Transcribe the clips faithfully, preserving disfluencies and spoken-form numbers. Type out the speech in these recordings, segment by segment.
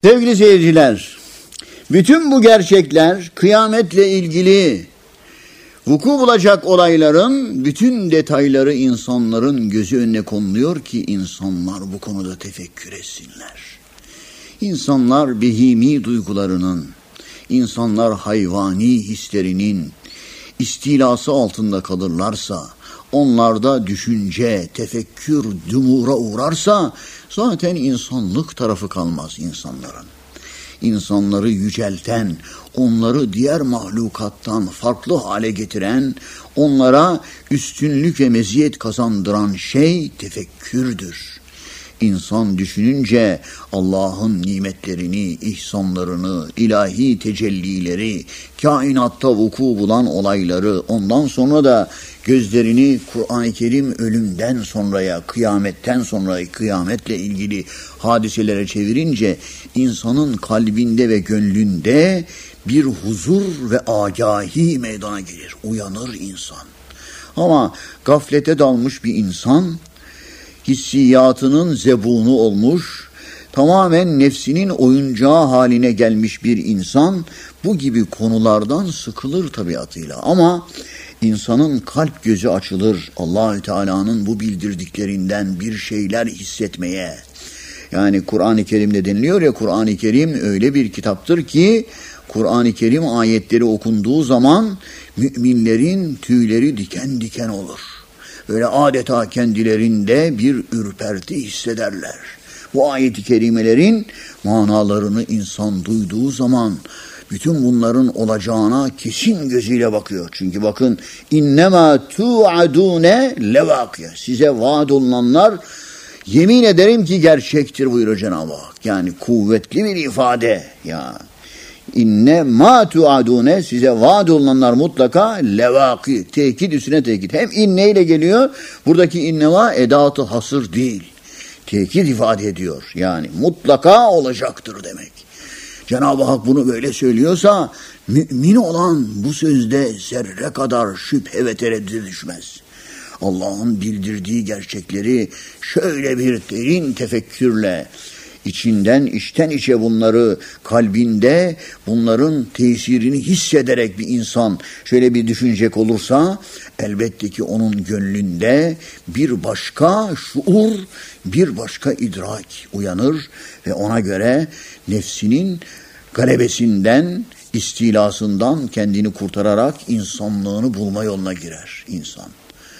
Sevgili seyirciler, bütün bu gerçekler kıyametle ilgili vuku bulacak olayların bütün detayları insanların gözü önüne konuluyor ki insanlar bu konuda tefekkür etsinler. İnsanlar behimi duygularının, insanlar hayvani hislerinin istilası altında kalırlarsa, onlarda düşünce, tefekkür, dumura uğrarsa zaten insanlık tarafı kalmaz insanların. İnsanları yücelten, onları diğer mahlukattan farklı hale getiren, onlara üstünlük ve meziyet kazandıran şey tefekkürdür. İnsan düşününce Allah'ın nimetlerini, ihsanlarını, ilahi tecellileri, kainatta vuku bulan olayları, ondan sonra da gözlerini Kur'an-ı Kerim ölümden sonraya, kıyametten sonra kıyametle ilgili hadiselere çevirince insanın kalbinde ve gönlünde bir huzur ve agahi meydana gelir. Uyanır insan. Ama gaflete dalmış bir insan, hissiyatının zebunu olmuş, tamamen nefsinin oyuncağı haline gelmiş bir insan bu gibi konulardan sıkılır tabiatıyla. Ama insanın kalp gözü açılır Allahü Teala'nın bu bildirdiklerinden bir şeyler hissetmeye. Yani Kur'an-ı Kerim'de deniliyor ya, Kur'an-ı Kerim öyle bir kitaptır ki Kur'an-ı Kerim ayetleri okunduğu zaman müminlerin tüyleri diken diken olur. Böyle adeta kendilerinde bir ürperti hissederler. Bu ayet-i kerimelerin manalarını insan duyduğu zaman bütün bunların olacağına kesin gözüyle bakıyor. Çünkü bakın, innema tu'adune levakiye. Size vaad olunanlar yemin ederim ki gerçektir buyuruyor Cenab-ı Hak. Yani kuvvetli bir ifade ya. İnne ma tuadune, size vaad olunanlar mutlaka levaki, tekit üstüne tekit. Hem inne ile geliyor, buradaki inneva edatı hasır değil, tekit ifade ediyor. Yani mutlaka olacaktır demek. Cenab-ı Hak bunu böyle söylüyorsa mümin olan bu sözde zerre kadar şüphe ve tereddüt düşmez. Allah'ın bildirdiği gerçekleri şöyle bir derin tefekkürle, İçinden, içten içe bunları kalbinde, bunların tesirini hissederek bir insan şöyle bir düşünecek olursa, elbette ki onun gönlünde bir başka şuur, bir başka idrak uyanır ve ona göre nefsinin galebesinden, istilasından kendini kurtararak insanlığını bulma yoluna girer insan.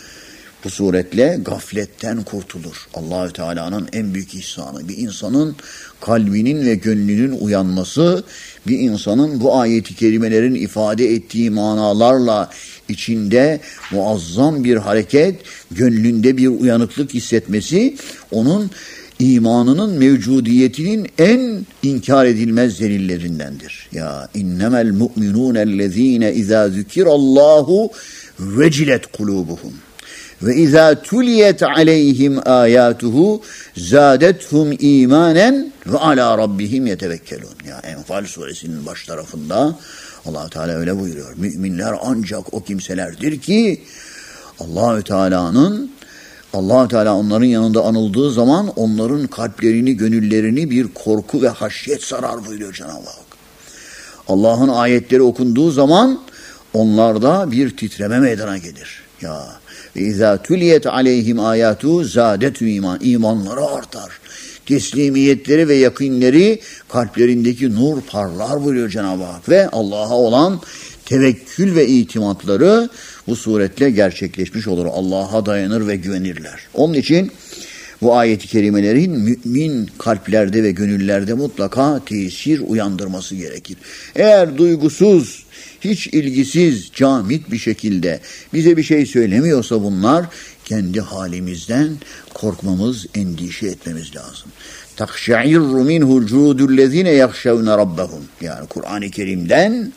Bu suretle gafletten kurtulur. Allahü Teala'nın en büyük ihsanı. Bir insanın kalbinin ve gönlünün uyanması, bir insanın bu ayet-i kerimelerin ifade ettiği manalarla içinde muazzam bir hareket, gönlünde bir uyanıklık hissetmesi, onun imanının mevcudiyetinin en inkar edilmez delillerindendir. Ya innemel mu'minûnellezîne izâ zükirallâhu vecilet kulûbuhum. Ve izâ tuliyet aleyhim âyâtuhu zâdethum îmânen ve alâ rabbihim yetevekkelûn. Ya Enfal suresinin baş tarafında Allah-u Teala öyle buyuruyor. Müminler ancak o kimselerdir ki Allah-u Teala'nın Allah-u Teala onların yanında anıldığı zaman onların kalplerini, gönüllerini bir korku ve haşyet sarar buyuruyor Cenab-ı Hak. Allah'ın ayetleri okunduğu zaman onlarda bir titreme meydana gelir. Ya İzâ tüliyet aleyhim âyâtu zâdetü iman. İmanları artar. Teslimiyetleri ve yakınları, kalplerindeki nur parlar buyuruyor Cenab-ı Hak. Ve Allah'a olan tevekkül ve itimatları bu suretle gerçekleşmiş olur. Allah'a dayanır ve güvenirler. Onun için bu ayet-i kerimelerin mümin kalplerde ve gönüllerde mutlaka tesir uyandırması gerekir. Eğer duygusuz, hiç ilgisiz, camit bir şekilde bize bir şey söylemiyorsa bunlar, kendi halimizden korkmamız, endişe etmemiz lazım. Takşa'irru minhu cûdüllezîne yakşevne rabbahum. Yani Kur'an-ı Kerim'den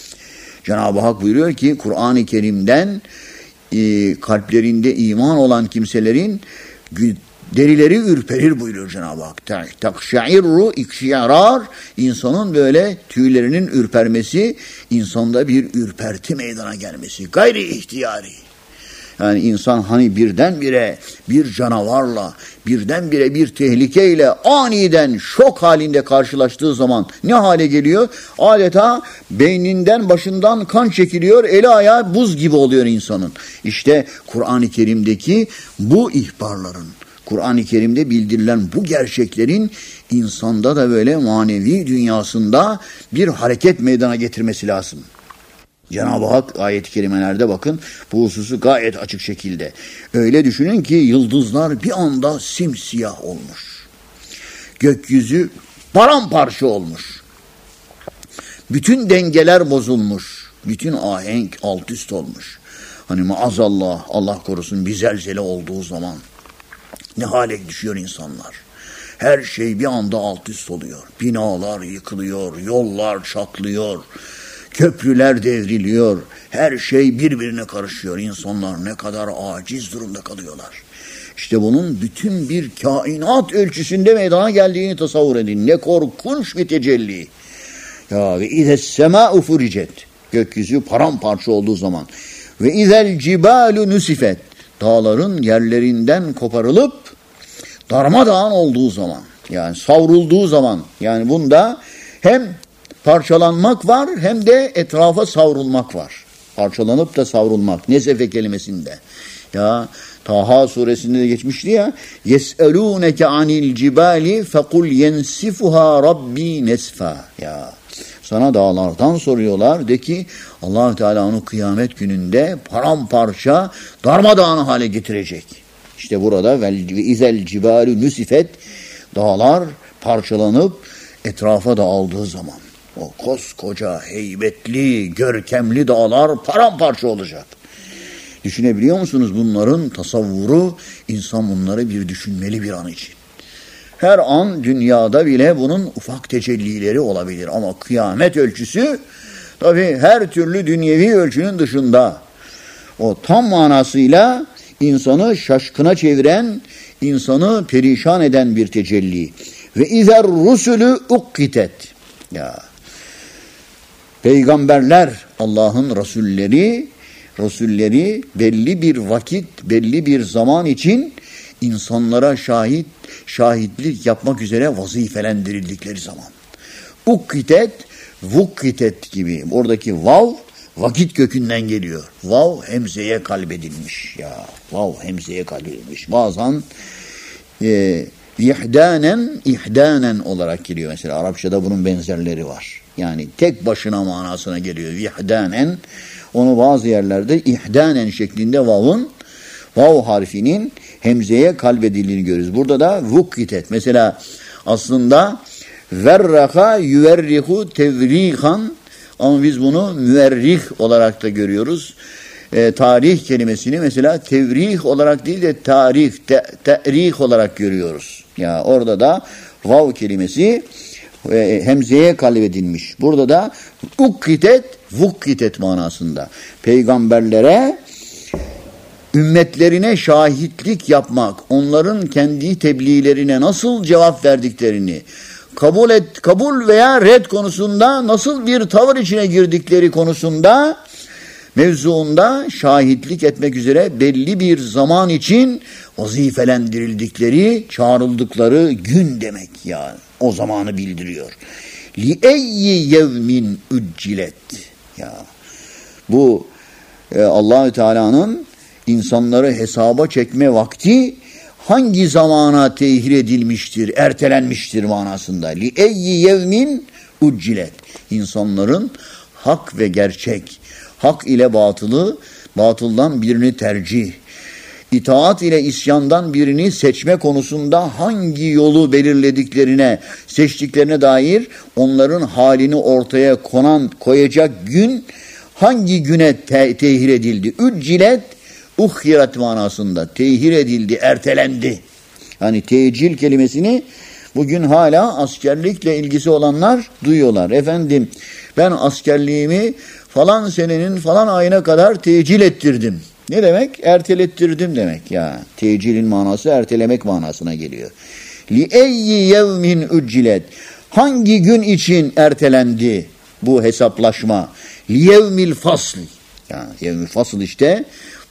Cenab-ı Hak buyuruyor ki Kur'an-ı Kerim'den e, kalplerinde iman olan kimselerin derileri ürperir buyuruyor Cenab-ı Hak. Takşa'irru ikşiyarar, insanın böyle tüylerinin ürpermesi, insanda bir ürperti meydana gelmesi. Gayri ihtiyari. Yani insan hani birdenbire bir canavarla, birdenbire bir tehlikeyle aniden şok halinde karşılaştığı zaman ne hale geliyor? Adeta beyninden, başından kan çekiliyor, eli ayağı buz gibi oluyor insanın. İşte Kur'an-ı Kerim'deki bu ihbarların, Kur'an-ı Kerim'de bildirilen bu gerçeklerin insanda da böyle manevi dünyasında bir hareket meydana getirmesi lazım. Cenab-ı Hak ayet-i kerimelerde bakın bu hususu gayet açık şekilde. Öyle düşünün ki yıldızlar bir anda simsiyah olmuş. Gökyüzü paramparça olmuş. Bütün dengeler bozulmuş. Bütün ahenk alt üst olmuş. Hani maazallah, Allah korusun bir zelzele olduğu zaman ne hale düşüyor insanlar. Her şey bir anda alt üst oluyor. Binalar yıkılıyor, yollar çatlıyor, köprüler devriliyor. Her şey birbirine karışıyor. İnsanlar ne kadar aciz durumda kalıyorlar. İşte bunun bütün bir kainat ölçüsünde meydana geldiğini tasavvur edin. Ne korkunç bir tecelli. Ya ve ize semâ'u furicet. Gökyüzü paramparça olduğu zaman. Ve izel cibalu nusifet. Dağların yerlerinden koparılıp darmadağın olduğu zaman, yani savrulduğu zaman, yani bunda hem parçalanmak var hem de etrafa savrulmak var. Parçalanıp da savrulmak. Nesefe kelimesinde. Ya Taha suresinde de geçmişti ya. Yes'elûneke anil cibali fekul yensifuha rabbi nesfa. Ya sana dağlardan soruyorlar. De ki Allah-u Teala onu kıyamet gününde paramparça darmadağın hale getirecek. İşte burada ve izel cibalu nusifet, dağlar parçalanıp etrafa dağıldığı zaman o koskoca heybetli, görkemli dağlar paramparça olacak. Düşünebiliyor musunuz bunların tasavvuru? İnsan bunları bir düşünmeli bir an için. Her an dünyada bile bunun ufak tecellileri olabilir ama kıyamet ölçüsü tabii her türlü dünyevi ölçünün dışında. O tam manasıyla insanı şaşkına çeviren, insanı perişan eden bir tecelli. Ve izer rusulü ukkitet. Ya peygamberler, Allah'ın rasulleri, rasulleri belli bir vakit, belli bir zaman için insanlara şahit, şahitlik yapmak üzere vazifelendirildikleri zaman. Ukkitet, vukkitet gibi. Oradaki vav vakit kökünden geliyor. Vav hemzeye kalbedilmiş. Ya vav hemzeye kalbedilmiş. Bazen e, ihdanen, ihdanen olarak geliyor. Mesela Arapçada bunun benzerleri var. Yani tek başına manasına geliyor. İhdanen. Onu bazı yerlerde ihdanen şeklinde vav'ın, vav harfinin hemzeye kalbedildiğini görürüz. Burada da vukkitet. Mesela aslında verraka yüverrihu tevrihan, ama biz bunu müerrih olarak da görüyoruz. E, tarih kelimesini mesela tevrih olarak değil de tarih, te, terih olarak görüyoruz. Ya orada da vav kelimesi e, hemzeye kalbedilmiş. Burada da ukkitet, vukkitet manasında. Peygamberlere, ümmetlerine şahitlik yapmak, onların kendi tebliğlerine nasıl cevap verdiklerini, kabul et, kabul veya red konusunda nasıl bir tavır içine girdikleri konusunda, mevzuunda şahitlik etmek üzere belli bir zaman için vazifelendirildikleri, çağrıldıkları gün demek yani. O zamanı bildiriyor. Li eyyi yevmin uccilet. Ya bu e, Allahü Teala'nın insanları hesaba çekme vakti hangi zamana tehir edilmiştir, ertelenmiştir manasında. Li eyyi yevmin uccilet. İnsanların hak ve gerçek, hak ile batılı, batıldan birini tercih, itaat ile isyandan birini seçme konusunda hangi yolu belirlediklerine, seçtiklerine dair onların halini ortaya konan, koyacak gün hangi güne te- tehir edildi? Üccilet, uhhirat manasında tehir edildi, ertelendi. Yani tecil kelimesini bugün hala askerlikle ilgisi olanlar duyuyorlar. Efendim ben askerliğimi falan senenin falan ayına kadar tecil ettirdim. Ne demek? Ertelettirdim demek ya. Tecilin manası ertelemek manasına geliyor. Li eyyi yevmin uccilet. Hangi gün için ertelendi bu hesaplaşma? Li yevmil fasl. Yani yevmil fasl işte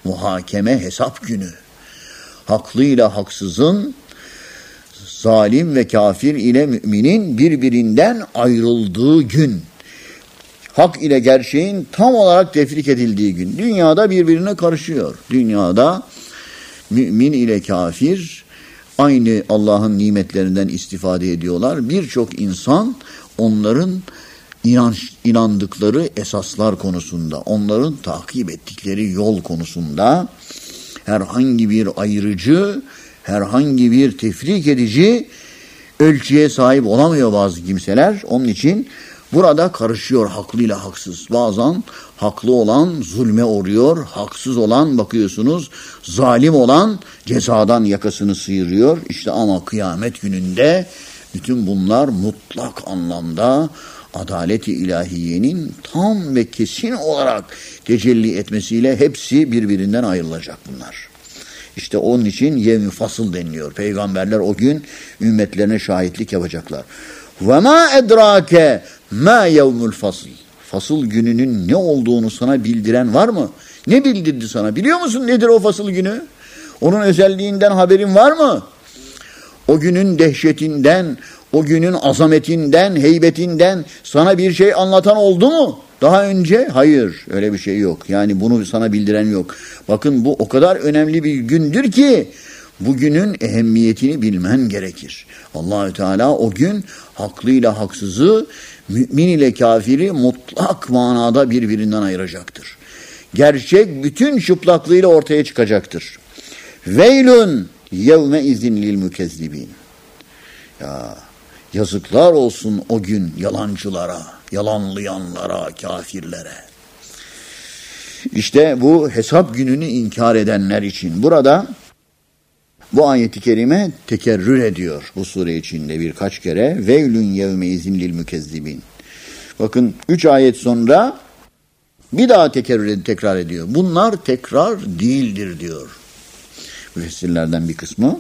muhakeme, hesap günü. Haklıyla haksızın, zalim ve kafir ile müminin birbirinden ayrıldığı gün. Hak ile gerçeğin tam olarak tefrik edildiği gün. Dünyada birbirine karışıyor. Dünyada mümin ile kafir aynı Allah'ın nimetlerinden istifade ediyorlar. Birçok insan onların inanç, inandıkları esaslar konusunda, onların takip ettikleri yol konusunda herhangi bir ayırıcı, herhangi bir tefrik edici ölçüye sahip olamıyor bazı kimseler. Onun için burada karışıyor haklıyla haksız. Bazen haklı olan zulme uğruyor, haksız olan bakıyorsunuz zalim olan cezadan yakasını sıyırıyor. İşte ama kıyamet gününde bütün bunlar mutlak anlamda adalet-i ilahiyenin tam ve kesin olarak tecelli etmesiyle hepsi birbirinden ayrılacak bunlar. İşte onun için yevmi fasıl deniliyor. Peygamberler o gün ümmetlerine şahitlik yapacaklar. وَمَا اَدْرَاكَ مَا يَوْمُ الْفَصْلِ Fasıl gününün ne olduğunu sana bildiren var mı? Ne bildirdi sana? Biliyor musun nedir o fasıl günü? Onun özelliğinden haberin var mı? O günün dehşetinden, o günün azametinden, heybetinden sana bir şey anlatan oldu mu? Daha önce? Hayır, öyle bir şey yok. Yani bunu sana bildiren yok. Bakın bu o kadar önemli bir gündür ki bugünün ehemmiyetini bilmen gerekir. Allahü Teala o gün haklıyla haksızı, mümin ile kafiri mutlak manada birbirinden ayıracaktır. Gerçek bütün çıplaklığıyla ortaya çıkacaktır. Veylun yevme izin lil mükezzibin. Ya yazıklar olsun o gün yalancılara, yalanlayanlara, kafirlere. İşte bu hesap gününü inkar edenler için. Burada bu ayeti kerime tekerrür ediyor bu sure içinde birkaç kere. Veylün yevme izin lil mükezzibin. Bakın üç ayet sonra bir daha tekerrür tekrar ediyor. Bunlar tekrar değildir diyor müfessirlerden bir kısmı.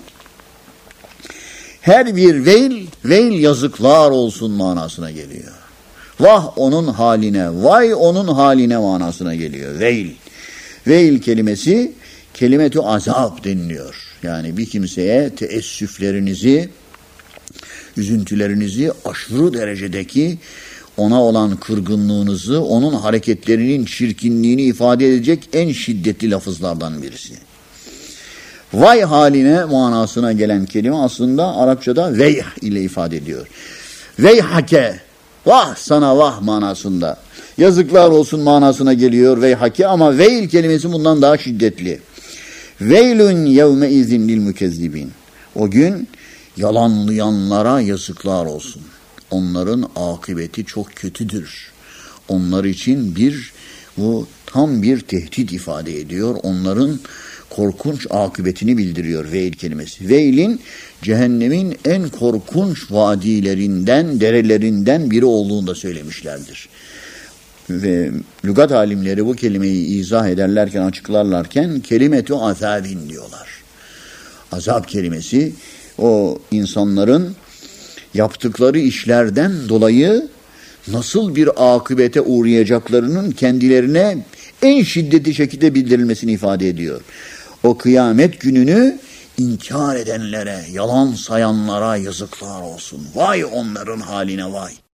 Her bir veil, veil yazıklar olsun manasına geliyor. Vah onun haline, vay onun haline manasına geliyor. Veil. Veil kelimesi kelimetü azap deniliyor. Yani bir kimseye teessüflerinizi, üzüntülerinizi aşırı derecedeki ona olan kırgınlığınızı, onun hareketlerinin çirkinliğini ifade edecek en şiddetli lafızlardan birisi. Vay haline manasına gelen kelime aslında Arapçada veyh ile ifade ediyor. Veyhake, vah sana vah manasında. Yazıklar olsun manasına geliyor veyhake ama veil kelimesi bundan daha şiddetli. Veylün yevme izin lil mükezzibin. O gün yalanlayanlara yazıklar olsun. Onların akıbeti çok kötüdür. Onlar için bir bu tam bir tehdit ifade ediyor. Onların korkunç akıbetini bildiriyor veil kelimesi. Veilin cehennemin en korkunç vadilerinden, derelerinden biri olduğunu da söylemişlerdir. Ve lügat alimleri bu kelimeyi izah ederlerken, açıklarlarken kelimetü azabin diyorlar. Azap kelimesi o insanların yaptıkları işlerden dolayı nasıl bir akıbete uğrayacaklarının kendilerine en şiddetli şekilde bildirilmesini ifade ediyor. O kıyamet gününü inkar edenlere, yalan sayanlara yazıklar olsun. Vay onların haline vay.